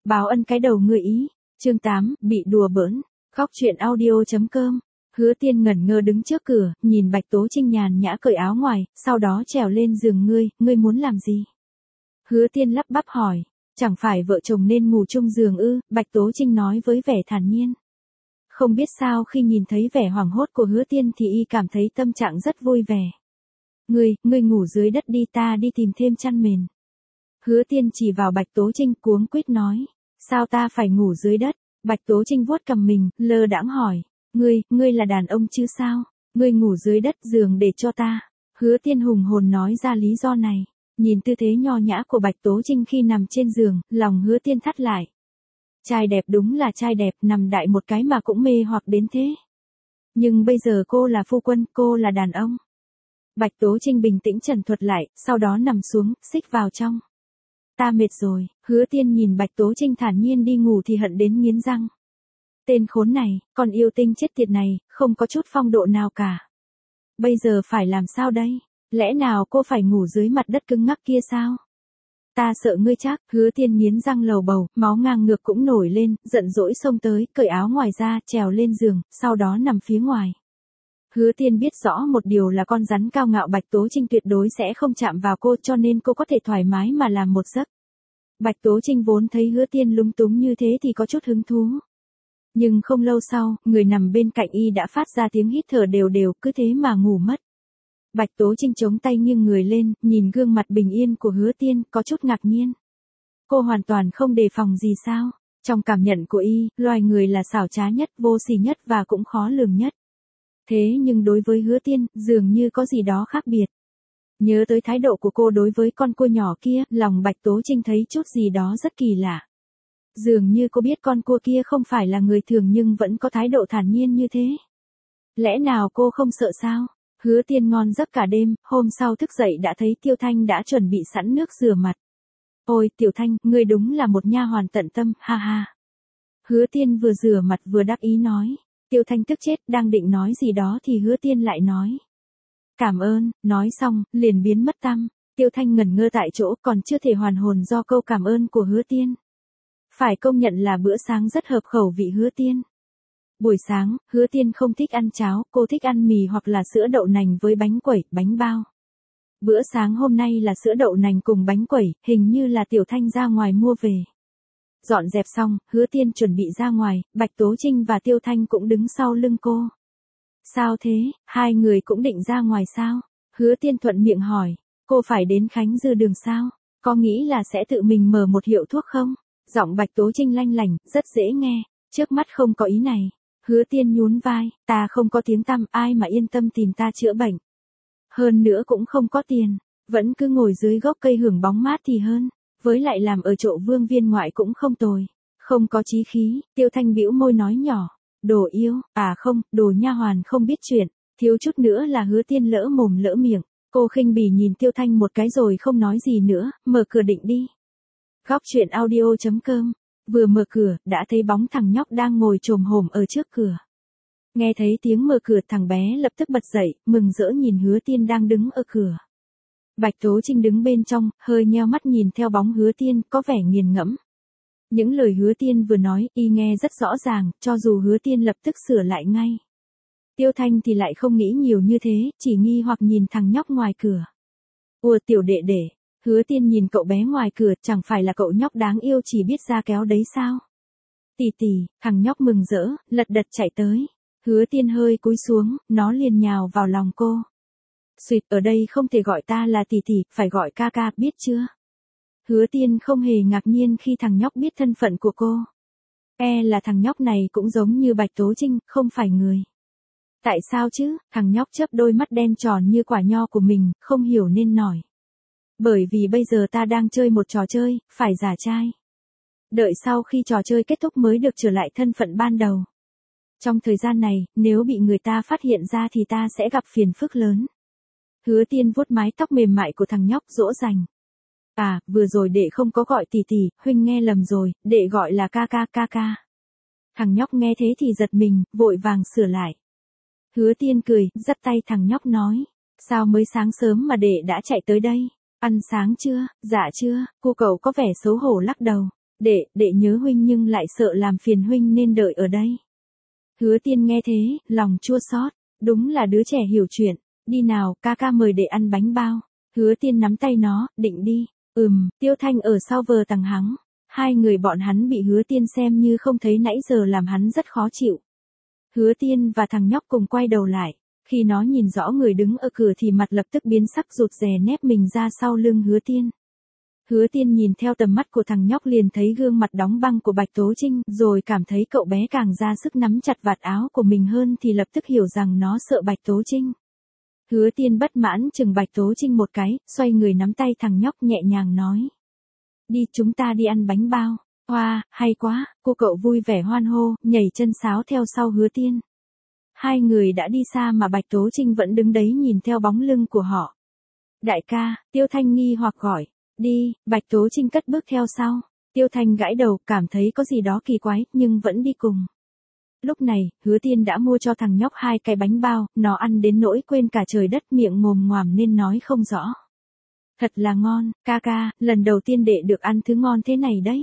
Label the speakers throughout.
Speaker 1: Báo ân cái đầu người ý. Chương 8, bị đùa bỡn. Góc truyện audio.com. Hứa Tiên ngẩn ngơ đứng trước cửa, nhìn Bạch Tố Trinh nhàn nhã cởi áo ngoài, sau đó trèo lên giường. Ngươi muốn làm gì? Hứa Tiên lắp bắp hỏi. Chẳng phải vợ chồng nên ngủ chung giường ư? Bạch Tố Trinh nói với vẻ thản nhiên. Không biết sao khi nhìn thấy vẻ hoảng hốt của Hứa Tiên thì y cảm thấy tâm trạng rất vui vẻ. Ngươi ngủ dưới đất đi, ta đi tìm thêm chăn mền. Hứa Tiên chỉ vào Bạch Tố Trinh cuống quýt nói. Sao ta phải ngủ dưới đất? Bạch Tố Trinh vuốt cằm mình, lơ đãng hỏi. Ngươi là đàn ông chứ sao? Ngươi ngủ dưới đất giường để cho ta. Hứa Tiên hùng hồn nói ra lý do này. Nhìn tư thế nho nhã của Bạch Tố Trinh khi nằm trên giường, lòng Hứa Tiên thắt lại. Trai đẹp đúng là trai đẹp, nằm đại một cái mà cũng mê hoặc đến thế. Nhưng bây giờ cô là phu quân, cô là đàn ông. Bạch Tố Trinh bình tĩnh trần thuật lại, sau đó nằm xuống, xích vào trong. Ta mệt rồi. Hứa Tiên nhìn Bạch Tố Trinh thản nhiên đi ngủ thì hận đến nghiến răng. Tên khốn này, con yêu tinh chết tiệt này, không có chút phong độ nào cả. Bây giờ phải làm sao đây? Lẽ nào cô phải ngủ dưới mặt đất cứng ngắc kia sao? Ta sợ ngươi chắc. Hứa Tiên nghiến răng lầu bầu, máu ngang ngược cũng nổi lên, giận dỗi xông tới, cởi áo ngoài ra, trèo lên giường, sau đó nằm phía ngoài. Hứa Tiên biết rõ một điều là con rắn cao ngạo Bạch Tố Trinh tuyệt đối sẽ không chạm vào cô, cho nên cô có thể thoải mái mà làm một giấc. Bạch Tố Trinh vốn thấy Hứa Tiên lúng túng như thế thì có chút hứng thú. Nhưng không lâu sau, người nằm bên cạnh y đã phát ra tiếng hít thở đều đều, cứ thế mà ngủ mất. Bạch Tố Trinh chống tay nghiêng người lên, nhìn gương mặt bình yên của Hứa Tiên, có chút ngạc nhiên. Cô hoàn toàn không đề phòng gì sao? Trong cảm nhận của y, loài người là xảo trá nhất, vô sỉ nhất và cũng khó lường nhất. Thế nhưng đối với Hứa Tiên, dường như có gì đó khác biệt. Nhớ tới thái độ của cô đối với con cua nhỏ kia, lòng Bạch Tố Trinh thấy chút gì đó rất kỳ lạ. Dường như cô biết con cua kia không phải là người thường nhưng vẫn có thái độ thản nhiên như thế. Lẽ nào cô không sợ sao? Hứa Tiên ngon giấc cả đêm, hôm sau thức dậy đã thấy Tiêu Thanh đã chuẩn bị sẵn nước rửa mặt. Ôi Tiểu Thanh, ngươi đúng là một nha hoàn tận tâm, ha ha. Hứa Tiên vừa rửa mặt vừa đắc ý nói. Tiêu Thanh tức chết, đang định nói gì đó thì Hứa Tiên lại nói. Cảm ơn, nói xong, liền biến mất tăm. Tiêu Thanh ngẩn ngơ tại chỗ, còn chưa thể hoàn hồn do câu cảm ơn của Hứa Tiên. Phải công nhận là bữa sáng rất hợp khẩu vị Hứa Tiên. Buổi sáng, Hứa Tiên không thích ăn cháo, cô thích ăn mì hoặc là sữa đậu nành với bánh quẩy, bánh bao. Bữa sáng hôm nay là sữa đậu nành cùng bánh quẩy, hình như là Tiểu Thanh ra ngoài mua về. Dọn dẹp xong, Hứa Tiên chuẩn bị ra ngoài, Bạch Tố Trinh và Tiêu Thanh cũng đứng sau lưng cô. Sao thế, hai người cũng định ra ngoài sao? Hứa Tiên thuận miệng hỏi, cô phải đến Khánh Dư Đường sao? Có nghĩ là sẽ tự mình mở một hiệu thuốc không? Giọng Bạch Tố Trinh lanh lảnh, rất dễ nghe, trước mắt không có ý này. Hứa Tiên nhún vai, ta không có tiếng tăm, ai mà yên tâm tìm ta chữa bệnh. Hơn nữa cũng không có tiền, vẫn cứ ngồi dưới gốc cây hưởng bóng mát thì hơn, với lại làm ở chỗ Vương viên ngoại cũng không tồi. Không có chí khí, Tiêu Thanh bĩu môi nói nhỏ, đồ yêu, à không, đồ nha hoàn không biết chuyện, thiếu chút nữa là Hứa Tiên lỡ mồm lỡ miệng. Cô khinh bỉ nhìn Tiêu Thanh một cái rồi không nói gì nữa, mở cửa định đi. Góc truyện audio.com. Vừa mở cửa, đã thấy bóng thằng nhóc đang ngồi chồm hổm ở trước cửa. Nghe thấy tiếng mở cửa, thằng bé lập tức bật dậy, mừng rỡ nhìn Hứa Tiên đang đứng ở cửa. Bạch Tố Trinh đứng bên trong, hơi nheo mắt nhìn theo bóng Hứa Tiên, có vẻ nghiền ngẫm. Những lời Hứa Tiên vừa nói, y nghe rất rõ ràng, cho dù Hứa Tiên lập tức sửa lại ngay. Tiêu Thanh thì lại không nghĩ nhiều như thế, chỉ nghi hoặc nhìn thằng nhóc ngoài cửa. Ủa tiểu đệ đệ. Hứa Tiên nhìn cậu bé ngoài cửa, chẳng phải là cậu nhóc đáng yêu chỉ biết ra kéo đấy sao? Tỷ tỷ, thằng nhóc mừng rỡ, lật đật chạy tới. Hứa Tiên hơi cúi xuống, nó liền nhào vào lòng cô. Xuyệt, ở đây không thể gọi ta là tỷ tỷ, phải gọi ca ca, biết chưa? Hứa Tiên không hề ngạc nhiên khi thằng nhóc biết thân phận của cô. Là thằng nhóc này cũng giống như Bạch Tố Trinh, không phải người. Tại sao chứ? Thằng nhóc chớp đôi mắt đen tròn như quả nho của mình, không hiểu nên nói. Bởi vì bây giờ ta đang chơi một trò chơi, phải giả trai. Đợi sau khi trò chơi kết thúc mới được trở lại thân phận ban đầu. Trong thời gian này, nếu bị người ta phát hiện ra thì ta sẽ gặp phiền phức lớn. Hứa Tiên vuốt mái tóc mềm mại của thằng nhóc dỗ dành. À, vừa rồi đệ không có gọi tỷ tỷ, huynh nghe lầm rồi, đệ gọi là ca ca. Thằng nhóc nghe thế thì giật mình, vội vàng sửa lại. Hứa Tiên cười, dắt tay thằng nhóc nói. Sao mới sáng sớm mà đệ đã chạy tới đây? Ăn sáng chưa? Dạ chưa. Cô cậu có vẻ xấu hổ lắc đầu. Đệ nhớ huynh nhưng lại sợ làm phiền huynh nên đợi ở đây. Hứa Tiên nghe thế, lòng chua xót, đúng là đứa trẻ hiểu chuyện, đi nào, ca ca mời đệ ăn bánh bao. Hứa Tiên nắm tay nó, định đi. Tiêu Thanh ở sau vờ tằng hắng. Hai người bọn hắn bị Hứa Tiên xem như không thấy nãy giờ làm hắn rất khó chịu. Hứa Tiên và thằng nhóc cùng quay đầu lại. Khi nó nhìn rõ người đứng ở cửa thì mặt lập tức biến sắc, rụt rè nép mình ra sau lưng Hứa Tiên. Hứa Tiên nhìn theo tầm mắt của thằng nhóc liền thấy gương mặt đóng băng của Bạch Tố Trinh, rồi cảm thấy cậu bé càng ra sức nắm chặt vạt áo của mình hơn thì lập tức hiểu rằng nó sợ Bạch Tố Trinh. Hứa Tiên bất mãn chừng Bạch Tố Trinh một cái, xoay người nắm tay thằng nhóc nhẹ nhàng nói. Đi, chúng ta đi ăn bánh bao. Hoa, hay quá, cô cậu vui vẻ hoan hô, nhảy chân sáo theo sau Hứa Tiên. Hai người đã đi xa mà Bạch Tố Trinh vẫn đứng đấy nhìn theo bóng lưng của họ. Đại ca, Tiêu Thanh nghi hoặc gọi. Đi, Bạch Tố Trinh cất bước theo sau. Tiêu Thanh gãi đầu, cảm thấy có gì đó kỳ quái, nhưng vẫn đi cùng. Lúc này, Hứa Tiên đã mua cho thằng nhóc 2 cái bánh bao, nó ăn đến nỗi quên cả trời đất, miệng mồm ngoàm nên nói không rõ. Thật là ngon, ca ca, lần đầu tiên đệ được ăn thứ ngon thế này đấy.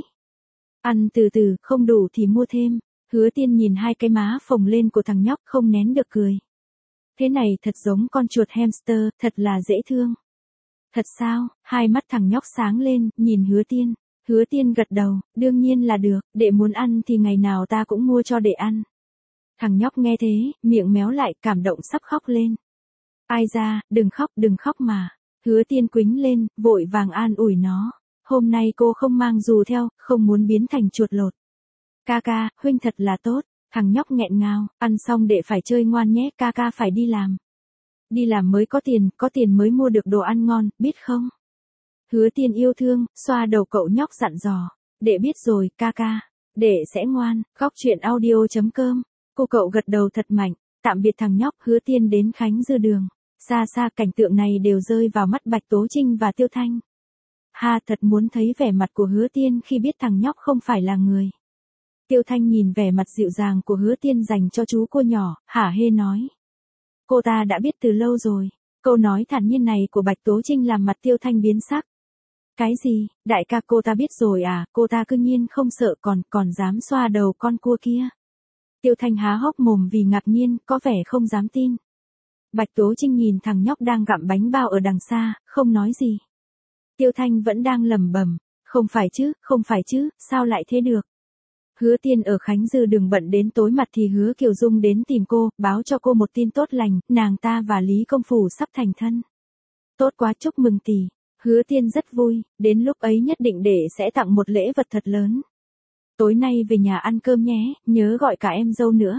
Speaker 1: Ăn từ từ, không đủ thì mua thêm. Hứa Tiên nhìn 2 cái má phồng lên của thằng nhóc không nén được cười. Thế này thật giống con chuột hamster, thật là dễ thương. Thật sao? Hai mắt thằng nhóc sáng lên, nhìn Hứa Tiên. Hứa Tiên gật đầu, đương nhiên là được, đệ muốn ăn thì ngày nào ta cũng mua cho đệ ăn. Thằng nhóc nghe thế, miệng méo lại, cảm động sắp khóc lên. Ai ra, đừng khóc mà. Hứa Tiên quýnh lên, vội vàng an ủi nó. Hôm nay cô không mang dù theo, không muốn biến thành chuột lột. Ca ca, huynh thật là tốt. Thằng nhóc nghẹn ngào, ăn xong đệ phải chơi ngoan nhé, ca ca phải đi làm. Đi làm mới có tiền mới mua được đồ ăn ngon, biết không? Hứa Tiên yêu thương, xoa đầu cậu nhóc dặn dò. Đệ biết rồi, ca ca. Đệ sẽ ngoan. Góc truyện audio.com. Cô cậu gật đầu thật mạnh. Tạm biệt thằng nhóc. Hứa Tiên đến Khánh Dư Đường. Xa xa cảnh tượng này đều rơi vào mắt Bạch Tố Trinh và Tiêu Thanh. Ha, thật muốn thấy vẻ mặt của Hứa Tiên khi biết thằng nhóc không phải là người. Tiêu Thanh nhìn vẻ mặt dịu dàng của Hứa Tiên dành cho chú cô nhỏ, hả hê nói. Cô ta đã biết từ lâu rồi. Câu nói thản nhiên này của Bạch Tố Trinh làm mặt Tiêu Thanh biến sắc. Cái gì, đại ca cô ta biết rồi à, cô ta cư nhiên không sợ còn dám xoa đầu con cua kia. Tiêu Thanh há hốc mồm vì ngạc nhiên, có vẻ không dám tin. Bạch Tố Trinh nhìn thằng nhóc đang gặm bánh bao ở đằng xa, không nói gì. Tiêu Thanh vẫn đang lẩm bẩm, không phải chứ, sao lại thế được. Hứa Tiên ở Khánh Dư Đường bận đến tối mặt thì Hứa Kiều Dung đến tìm cô, báo cho cô một tin tốt lành, nàng ta và Lý Công Phủ sắp thành thân. Tốt quá, chúc mừng tỷ. Hứa Tiên rất vui, đến lúc ấy nhất định đệ sẽ tặng một lễ vật thật lớn. Tối nay về nhà ăn cơm nhé, nhớ gọi cả em dâu nữa.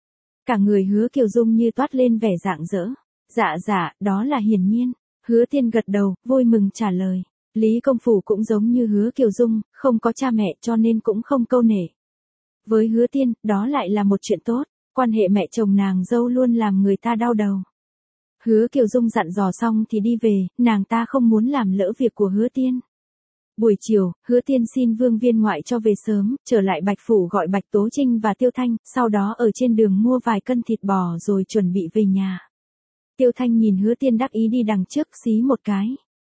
Speaker 1: Cả người Hứa Kiều Dung như toát lên vẻ rạng rỡ. Dạ, đó là hiển nhiên. Hứa Tiên gật đầu, vui mừng trả lời. Lý Công Phủ cũng giống như Hứa Kiều Dung, không có cha mẹ cho nên cũng không câu nể. Với Hứa Tiên, đó lại là một chuyện tốt, quan hệ mẹ chồng nàng dâu luôn làm người ta đau đầu. Hứa Kiều Dung dặn dò xong thì đi về, nàng ta không muốn làm lỡ việc của Hứa Tiên. Buổi chiều, Hứa Tiên xin Vương Viên Ngoại cho về sớm, trở lại Bạch Phủ gọi Bạch Tố Trinh và Tiêu Thanh, sau đó ở trên đường mua vài cân thịt bò rồi chuẩn bị về nhà. Tiêu Thanh nhìn Hứa Tiên đắc ý đi đằng trước xí một cái.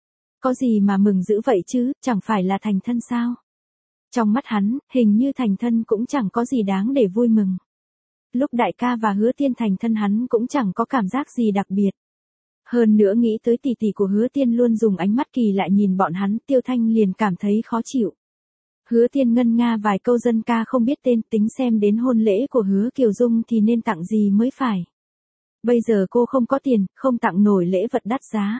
Speaker 1: Có gì mà mừng dữ vậy chứ, chẳng phải là thành thân sao? Trong mắt hắn, hình như thành thân cũng chẳng có gì đáng để vui mừng. Lúc đại ca và Hứa Tiên thành thân hắn cũng chẳng có cảm giác gì đặc biệt. Hơn nữa nghĩ tới tỷ tỷ của Hứa Tiên luôn dùng ánh mắt kỳ lạ nhìn bọn hắn, Tiêu Thanh liền cảm thấy khó chịu. Hứa Tiên ngân nga vài câu dân ca không biết tên, tính xem đến hôn lễ của Hứa Kiều Dung thì nên tặng gì mới phải. Bây giờ cô không có tiền, không tặng nổi lễ vật đắt giá.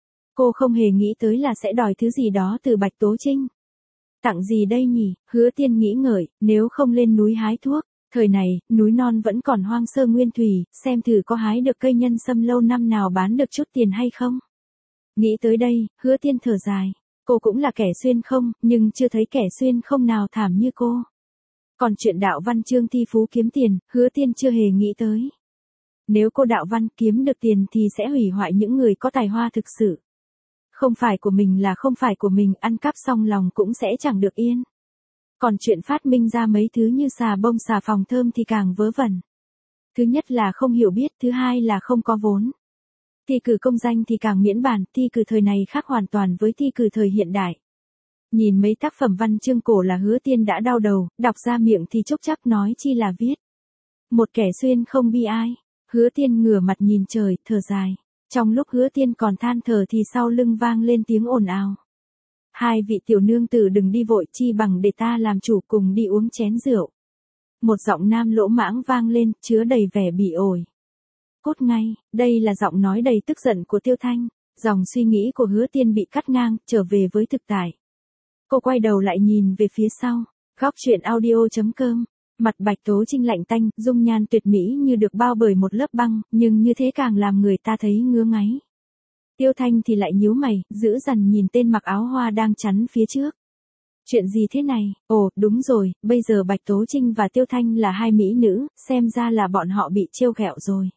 Speaker 1: Cô không hề nghĩ tới là sẽ đòi thứ gì đó từ Bạch Tố Trinh. Tặng gì đây nhỉ? Hứa Tiên nghĩ ngợi, nếu không lên núi hái thuốc. Thời này, núi non vẫn còn hoang sơ nguyên thủy, xem thử có hái được cây nhân sâm lâu năm nào bán được chút tiền hay không. Nghĩ tới đây, Hứa Tiên thở dài. Cô cũng là kẻ xuyên không, nhưng chưa thấy kẻ xuyên không nào thảm như cô. Còn chuyện đạo văn chương thi phú kiếm tiền, Hứa Tiên chưa hề nghĩ tới. Nếu cô đạo văn kiếm được tiền thì sẽ hủy hoại những người có tài hoa thực sự. Không phải của mình là không phải của mình, ăn cắp xong lòng cũng sẽ chẳng được yên. Còn chuyện phát minh ra mấy thứ như xà bông xà phòng thơm thì càng vớ vẩn. Thứ nhất là không hiểu biết, thứ hai là không có vốn. Thi cử công danh thì càng miễn bàn, thi cử thời này khác hoàn toàn với thi cử thời hiện đại. Nhìn mấy tác phẩm văn chương cổ là Hứa Tiên đã đau đầu, đọc ra miệng thì chốc chác nói chi là viết. Một kẻ xuyên không bi ai. Hứa Tiên ngửa mặt nhìn trời, thở dài. Trong lúc Hứa Tiên còn than thở thì sau lưng vang lên tiếng ồn ào. Hai vị tiểu nương tử đừng đi vội, chi bằng để ta làm chủ cùng đi uống chén rượu. Một giọng nam lỗ mãng vang lên, chứa đầy vẻ bỉ ổi. Cốt ngay, đây là giọng nói đầy tức giận của Tiêu Thanh. Dòng suy nghĩ của Hứa Tiên bị cắt ngang, trở về với thực tại. Cô quay đầu lại nhìn về phía sau. Góc truyện audio.com. Mặt Bạch Tố Trinh lạnh tanh, dung nhan tuyệt mỹ như được bao bởi một lớp băng, nhưng như thế càng làm người ta thấy ngứa ngáy. Tiêu Thanh thì lại nhíu mày, dữ dằn nhìn tên mặc áo hoa đang chắn phía trước. Chuyện gì thế này? Ồ, đúng rồi, bây giờ Bạch Tố Trinh và Tiêu Thanh là hai mỹ nữ, xem ra là bọn họ bị trêu ghẹo rồi.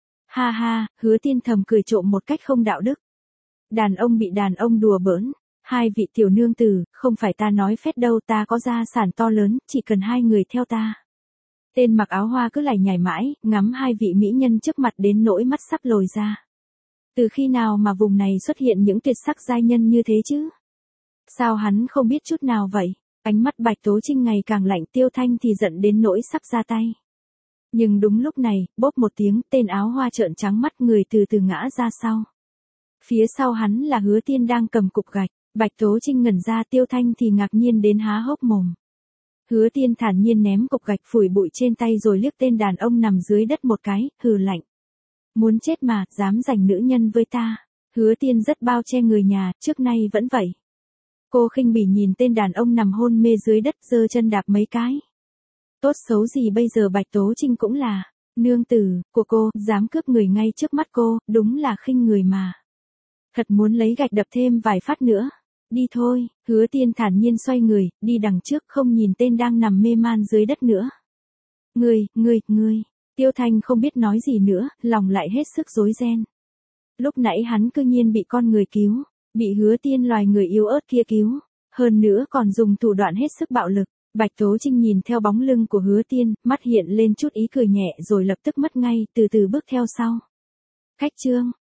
Speaker 1: Ha ha, Hứa Tiên thầm cười trộm một cách không đạo đức. Đàn ông bị đàn ông đùa bỡn. Hai vị tiểu nương tử, không phải ta nói phét đâu, ta có gia sản to lớn, chỉ cần hai người theo ta. Tên mặc áo hoa cứ lải nhải mãi, ngắm hai vị mỹ nhân trước mặt đến nỗi mắt sắp lồi ra. Từ khi nào mà vùng này xuất hiện những tuyệt sắc giai nhân như thế chứ? Sao hắn không biết chút nào vậy? Ánh mắt Bạch Tố Trinh ngày càng lạnh, Tiêu Thanh thì giận đến nỗi sắp ra tay. Nhưng đúng lúc này, bốp một tiếng, tên áo hoa trợn trắng mắt, người từ từ ngã ra sau. Phía sau hắn là Hứa Tiên đang cầm cục gạch. Bạch Tố Trinh ngẩn ra, Tiêu Thanh thì ngạc nhiên đến há hốc mồm. Hứa Tiên thản nhiên ném cục gạch phủi bụi trên tay rồi liếc tên đàn ông nằm dưới đất một cái, hừ lạnh. Muốn chết mà, dám giành nữ nhân với ta. Hứa Tiên rất bao che người nhà, trước nay vẫn vậy. Cô khinh bỉ nhìn tên đàn ông nằm hôn mê dưới đất, giơ chân đạp mấy cái. Tốt xấu gì bây giờ Bạch Tố Trinh cũng là nương tử của cô, dám cướp người ngay trước mắt cô, đúng là khinh người mà. Thật muốn lấy gạch đập thêm vài phát nữa. Đi thôi, Hứa Tiên thản nhiên xoay người, đi đằng trước, không nhìn tên đang nằm mê man dưới đất nữa. Ngươi. Tiêu Thanh không biết nói gì nữa, lòng lại hết sức rối ren. Lúc nãy hắn cư nhiên bị con người cứu, bị Hứa Tiên loài người yếu ớt kia cứu, hơn nữa còn dùng thủ đoạn hết sức bạo lực. Bạch Tố Trinh nhìn theo bóng lưng của Hứa Tiên, mắt hiện lên chút ý cười nhẹ rồi lập tức mất ngay, từ từ bước theo sau. Khách trương.